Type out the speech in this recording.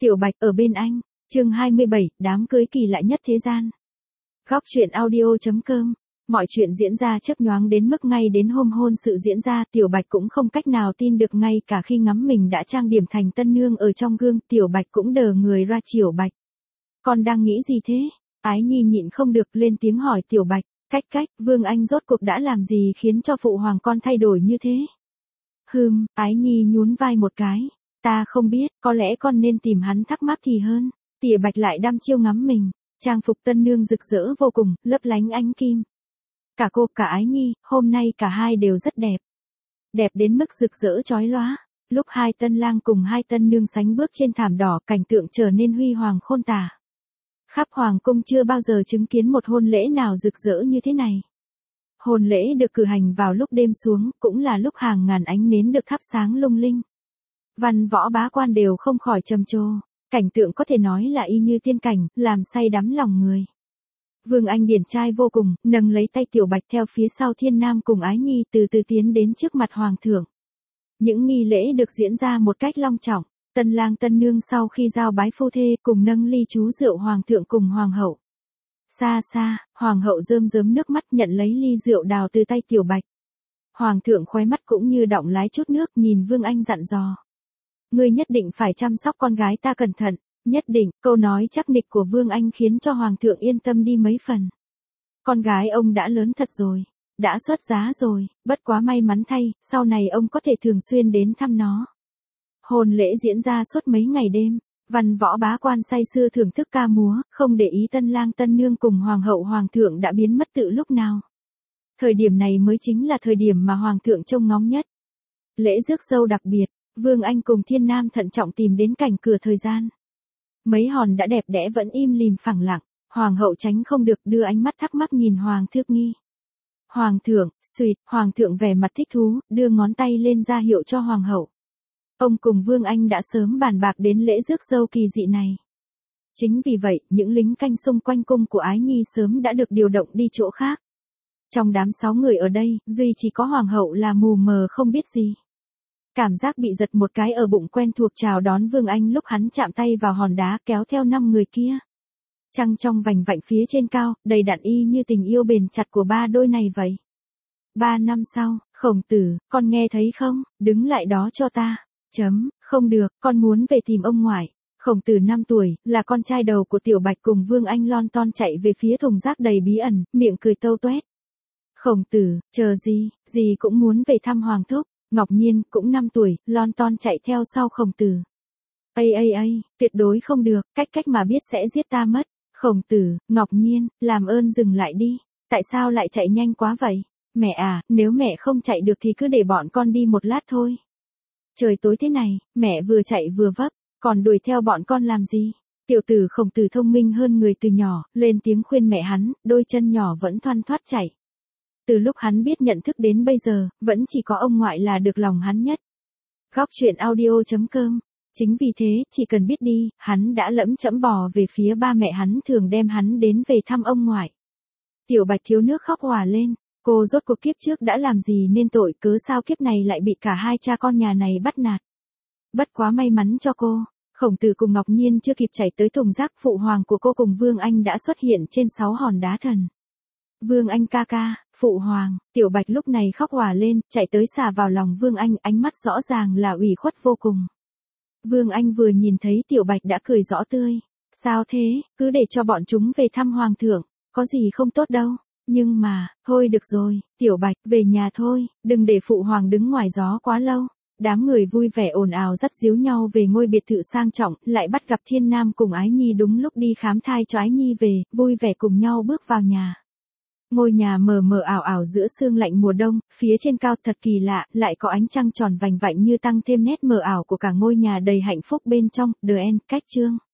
Tiểu Bạch ở bên anh, chương 27, đám cưới kỳ lạ nhất thế gian. Góc truyện audio.com. Mọi chuyện diễn ra chớp nhoáng đến mức ngay đến hôm hôn sự diễn ra, Tiểu Bạch cũng không cách nào tin được, ngay cả khi ngắm mình đã trang điểm thành tân nương ở trong gương, Tiểu Bạch cũng đờ người ra. Tiểu Bạch, con đang nghĩ gì thế? Ái Nhi nhịn không được lên tiếng hỏi Tiểu Bạch. Cách, Vương Anh rốt cuộc đã làm gì khiến cho phụ hoàng con thay đổi như thế? Ái Nhi nhún vai một cái. Ta không biết, có lẽ con nên tìm hắn thắc mắc thì hơn. Tiểu Bạch lại đăm chiêu ngắm mình, trang phục tân nương rực rỡ vô cùng, lấp lánh ánh kim. Cả cô cả Ái Nhi, hôm nay cả hai đều rất đẹp. Đẹp đến mức rực rỡ chói lóa. Lúc hai tân lang cùng hai tân nương sánh bước trên thảm đỏ, cảnh tượng trở nên huy hoàng khôn tả. Khắp hoàng cung chưa bao giờ chứng kiến một hôn lễ nào rực rỡ như thế này. Hôn lễ được cử hành vào lúc đêm xuống, cũng là lúc hàng ngàn ánh nến được thắp sáng lung linh. Văn võ bá quan đều không khỏi trầm trồ, cảnh tượng có thể nói là y như tiên cảnh, làm say đắm lòng người. Vương Anh điển trai vô cùng, nâng lấy tay Tiểu Bạch theo phía sau Thiên Nam cùng Ái Nhi từ từ tiến đến trước mặt hoàng thượng. Những nghi lễ được diễn ra một cách long trọng, tân lang tân nương sau khi giao bái phu thê cùng nâng ly chú rượu hoàng thượng cùng hoàng hậu. Xa xa, hoàng hậu rơm rớm nước mắt nhận lấy ly rượu đào từ tay Tiểu Bạch. Hoàng thượng khóe mắt cũng như đọng lái chút nước, nhìn Vương Anh dặn dò. Ngươi nhất định phải chăm sóc con gái ta cẩn thận, nhất định. Câu nói chắc nịch của Vương Anh khiến cho hoàng thượng yên tâm đi mấy phần. Con gái ông đã lớn thật rồi, đã xuất giá rồi, bất quá may mắn thay, sau này ông có thể thường xuyên đến thăm nó. Hôn lễ diễn ra suốt mấy ngày đêm, văn võ bá quan say sưa thưởng thức ca múa, không để ý tân lang tân nương cùng hoàng hậu hoàng thượng đã biến mất từ lúc nào. Thời điểm này mới chính là thời điểm mà hoàng thượng trông ngóng nhất. Lễ rước dâu đặc biệt, Vương Anh cùng Thiên Nam thận trọng tìm đến cảnh cửa thời gian. Mấy hòn đã đẹp đẽ vẫn im lìm phẳng lặng, hoàng hậu tránh không được đưa ánh mắt thắc mắc nhìn hoàng thượng nghi. Hoàng thượng, hoàng thượng vẻ mặt thích thú, đưa ngón tay lên ra hiệu cho hoàng hậu. Ông cùng Vương Anh đã sớm bàn bạc đến lễ rước dâu kỳ dị này. Chính vì vậy, những lính canh xung quanh cung của Ái Nhi sớm đã được điều động đi chỗ khác. Trong đám 6 người ở đây, duy chỉ có hoàng hậu là mù mờ không biết gì. Cảm giác bị giật một cái ở bụng quen thuộc chào đón Vương Anh lúc hắn chạm tay vào hòn đá kéo theo 5 người kia. Trăng trong vành vạnh phía trên cao, đầy đặn y như tình yêu bền chặt của ba đôi này vậy. 3 năm sau, Khổng Tử, con nghe thấy không, đứng lại đó cho ta. Không được, con muốn về tìm ông ngoại. Khổng Tử 5 tuổi, là con trai đầu của Tiểu Bạch cùng Vương Anh lon ton chạy về phía thùng rác đầy bí ẩn, miệng cười tâu toét. Khổng Tử, chờ gì cũng muốn về thăm Hoàng thúc. Ngọc Nhiên, cũng 5 tuổi, lon ton chạy theo sau Khổng Tử. Tuyệt đối không được, cách mà biết sẽ giết ta mất. Khổng Tử, Ngọc Nhiên, làm ơn dừng lại đi, tại sao lại chạy nhanh quá vậy? Mẹ à, nếu mẹ không chạy được thì cứ để bọn con đi một lát thôi. Trời tối thế này, mẹ vừa chạy vừa vấp, còn đuổi theo bọn con làm gì? Tiểu tử Khổng Tử thông minh hơn người từ nhỏ, lên tiếng khuyên mẹ hắn, đôi chân nhỏ vẫn thoăn thoắt chạy. Từ lúc hắn biết nhận thức đến bây giờ, vẫn chỉ có ông ngoại là được lòng hắn nhất. Góc truyện audio.com. Chính vì thế, chỉ cần biết đi, hắn đã lẫm chẫm bò về phía ba mẹ hắn thường đem hắn đến về thăm ông ngoại. Tiểu Bạch thiếu nước khóc òa lên, cô rốt cuộc kiếp trước đã làm gì nên tội, cớ sao kiếp này lại bị cả hai cha con nhà này bắt nạt. Bất quá may mắn cho cô, Khổng Tử cùng Ngọc Nhiên chưa kịp chạy tới thùng rác, phụ hoàng của cô cùng Vương Anh đã xuất hiện trên 6 hòn đá thần. Vương Anh ca ca, phụ hoàng. Tiểu Bạch lúc này khóc òa lên, chạy tới xà vào lòng Vương Anh, ánh mắt rõ ràng là ủy khuất vô cùng. Vương Anh vừa nhìn thấy Tiểu Bạch đã cười rõ tươi. Sao thế, cứ để cho bọn chúng về thăm hoàng thượng, có gì không tốt đâu. Nhưng mà, thôi được rồi, Tiểu Bạch, về nhà thôi, đừng để phụ hoàng đứng ngoài gió quá lâu. Đám người vui vẻ ồn ào dắt díu nhau về ngôi biệt thự sang trọng, lại bắt gặp Thiên Nam cùng Ái Nhi đúng lúc đi khám thai cho Ái Nhi về, vui vẻ cùng nhau bước vào nhà. Ngôi nhà mờ mờ ảo ảo giữa sương lạnh mùa đông, phía trên cao thật kỳ lạ, lại có ánh trăng tròn vành vạnh như tăng thêm nét mờ ảo của cả ngôi nhà đầy hạnh phúc bên trong. The End, cách chương.